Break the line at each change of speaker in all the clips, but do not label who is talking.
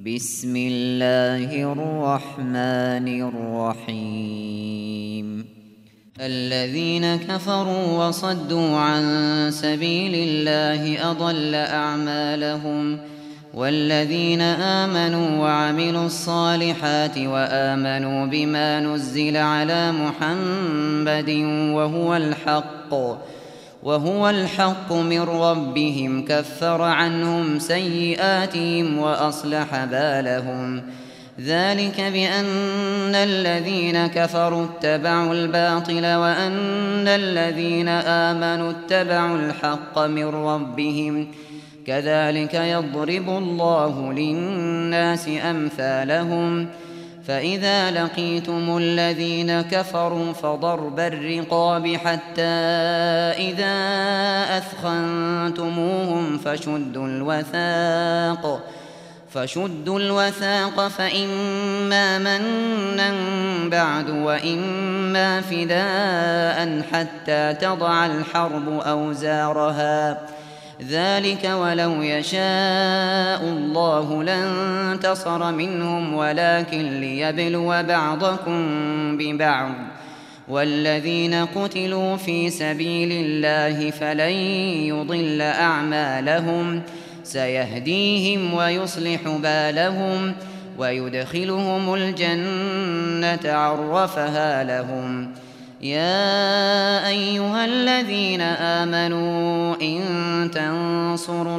بسم الله الرحمن الرحيم. الذين كفروا وصدوا عن سبيل الله أضل أعمالهم، والذين آمنوا وعملوا الصالحات وآمنوا بما نزل على محمد وهو الحق من ربهم كفر عنهم سيئاتهم وأصلح بالهم. ذلك بأن الذين كفروا اتبعوا الباطل وأن الذين آمنوا اتبعوا الحق من ربهم. كذلك يضرب الله للناس أمثالهم. فإذا لقيتم الذين كفروا فضرب الرقاب حتى إذا أثخنتموهم فشدوا الوثاق فإما منا بعد وإما فداء حتى تضع الحرب أوزارها. ذلك ولو يشاء الله لانتصر منهم ولكن ليبلو بعضكم ببعض. والذين قتلوا في سبيل الله فلن يضل أعمالهم، سيهديهم ويصلح بالهم ويدخلهم الجنة عرفها لهم. يا أيها الذين آمنوا إن تنصروا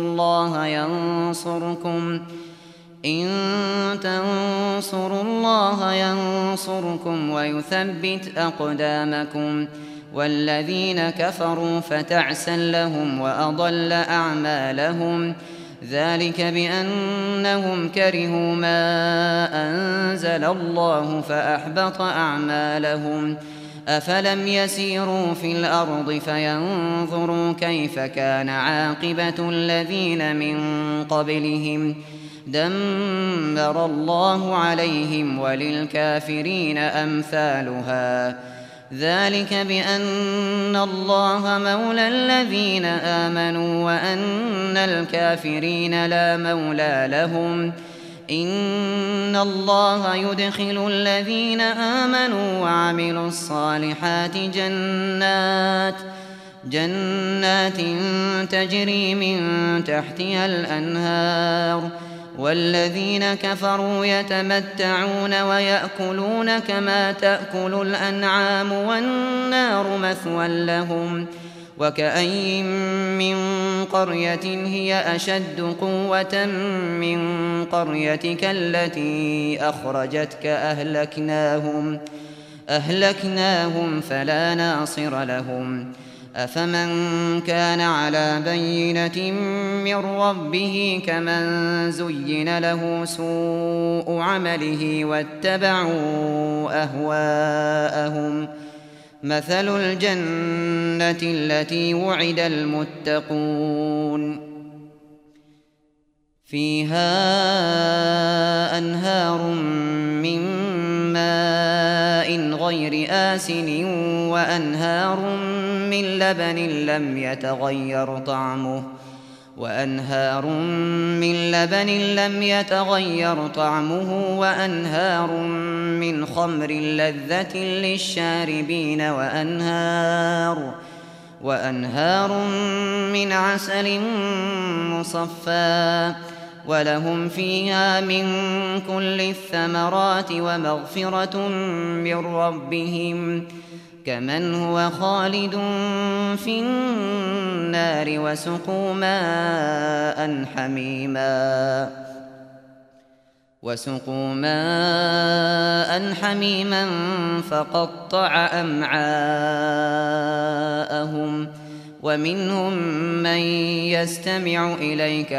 الله ينصركم ويثبت أقدامكم. والذين كفروا فتعسا لهم وأضل أعمالهم. ذلك بأنهم كرهوا ما أنزل الله فأحبط أعمالهم. أفلم يسيروا في الأرض فينظروا كيف كان عاقبة الذين من قبلهم. دمر الله عليهم وللكافرين أمثالها. ذلك بأن الله مولى الذين آمنوا وأن الكافرين لا مولى لهم. إن الله يدخل الذين آمنوا وعملوا الصالحات جنات تجري من تحتها الأنهار. والذين كفروا يتمتعون ويأكلون كما تأكل الأنعام والنار مثوى لهم. وكأين من قرية هي أشد قوة من قريتك التي أخرجتك أهلكناهم فلا ناصر لهم. أفمن كان على بينة من ربه كمن زين له سوء عمله واتبعوا أهواءهم. مثل الجنة التي وعد المتقون فيها أنهار من ماء غير آسن وأنهار من لبن لم يتغير طعمه وأنهار من خمر لذة للشاربين وأنهار من عسل مصفى. ولهم فيها من كل الثمرات ومغفرة من ربهم كمن هو خالد في النار وسقوا ماء حميما فقطع أمعاءهم. ومنهم من يستمع إليك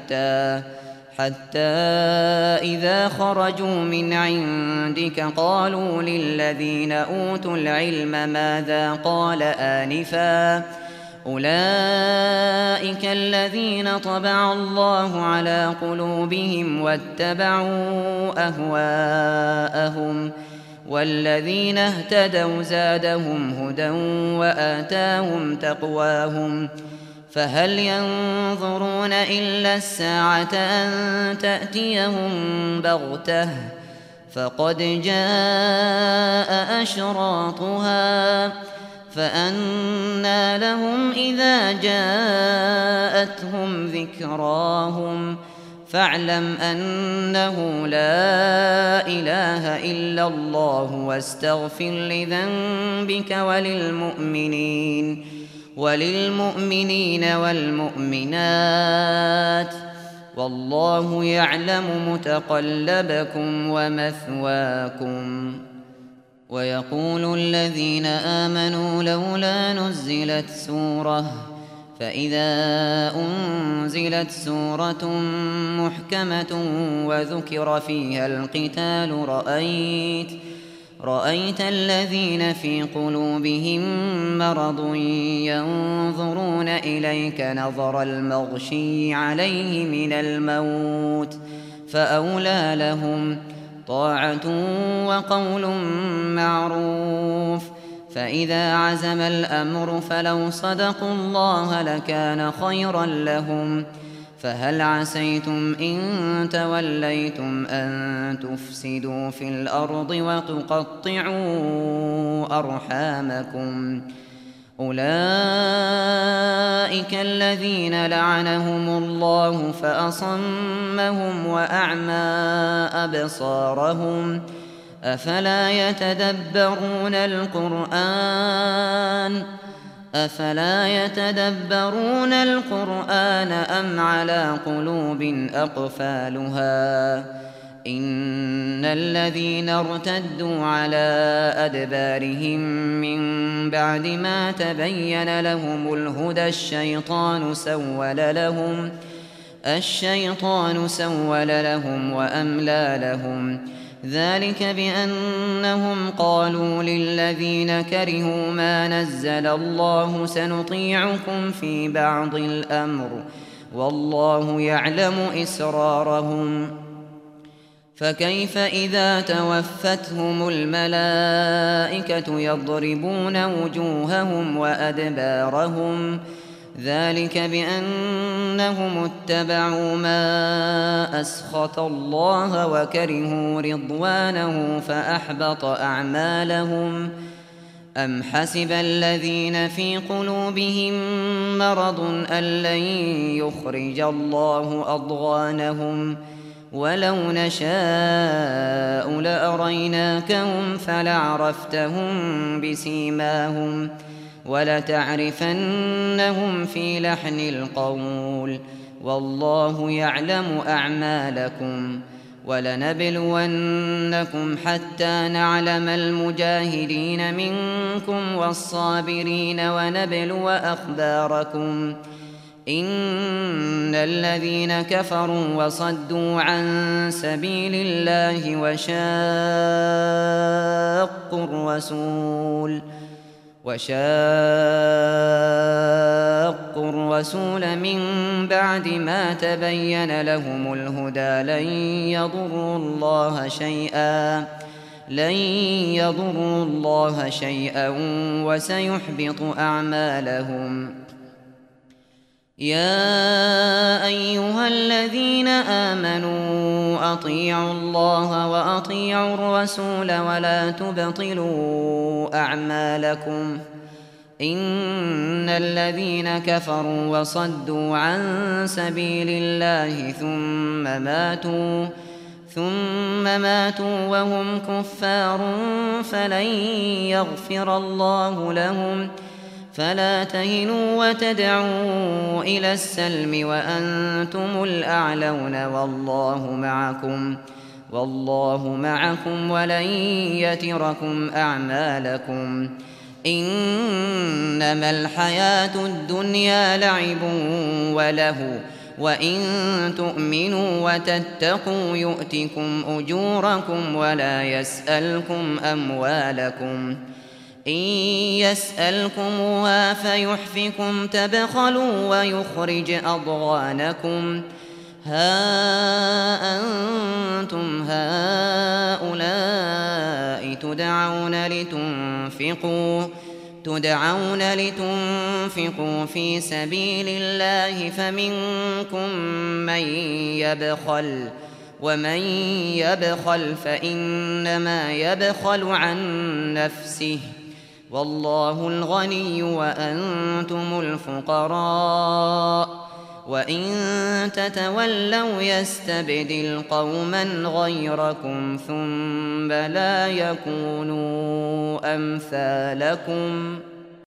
حتى إذا خرجوا من عندك قالوا للذين أوتوا العلم ماذا قال آنفا. أولئك الذين طبع الله على قلوبهم واتبعوا أهواءهم. والذين اهتدوا زادهم هدى وآتاهم تقواهم. فهل ينظرون إلا الساعة أن تأتيهم بغتة فقد جاء أشراطها فأنى لهم إذا جاءتهم ذكراهم فاعلم أنه لا إله إلا الله واستغفر لذنبك وللمؤمنين والمؤمنات والله يعلم متقلبكم ومثواكم. ويقول الذين آمنوا لولا نزلت سورة فإذا أنزلت سورة محكمة وذكر فيها القتال رأيت الذين في قلوبهم مرض ينظرون إليك نظر المغشي عليه من الموت فأولى لهم طاعة وقول معروف. فإذا عزم الأمر فلو صدقوا الله لكان خيرا لهم. فهل عسيتم إن توليتم أن تفسدوا في الأرض وتقطعوا أرحامكم أولئك الذين لعنهم الله فأصمهم وأعمى أبصارهم أفلا يتدبرون القرآن أم على قلوب أقفالها إن الذين ارتدوا على أدبارهم من بعد ما تبين لهم الهدى الشيطان سول لهم وأملى لهم ذلك بأنهم قالوا للذين كرهوا ما نزل الله سنطيعكم في بعض الأمر والله يعلم إسرارهم. فكيف إذا توفتهم الملائكة يضربون وجوههم وأدبارهم ذلك بأنهم اتبعوا ما أسخط الله وكرهوا رضوانه فأحبط أعمالهم. أم حسب الذين في قلوبهم مرض أن لن يخرج الله أضغانهم ولو نشاء لأريناكهم فلعرفتهم بسيماهم ولتعرفنهم في لحن القول والله يعلم أعمالكم. ولنبلونكم حتى نعلم المجاهدين منكم والصابرين ونبلو أخباركم إن الذين كفروا وصدوا عن سبيل الله وشاقوا الرسول من بعد ما تبين لهم الهدى لن يضروا الله شيئا وسيحبط أعمالهم. يا أيها الذين آمنوا أطيعوا الله وأطيعوا الرسول ولا تبطلوا أعمالكم إن الذين كفروا وصدوا عن سبيل الله ثم ماتوا وهم كفار فلن يغفر الله لهم. فلا تهنوا وتدعوا إلى السلم وأنتم الأعلون والله معكم ولن يتركم أعمالكم. إنما الحياة الدنيا لعب وله وإن تؤمنوا وتتقوا يؤتكم أجوركم ولا يسألكم أموالكم. إن يسألكموها فيحفكم تبخلوا ويخرج أضغانكم. ها أنتم هؤلاء تدعون تدعون لتنفقوا في سبيل الله فمنكم من يبخل ومن يبخل فإنما يبخل عن نفسه والله الغني وأنتم الفقراء وإن تتولوا يستبدل قوما غيركم ثم لا يكونوا أمثالكم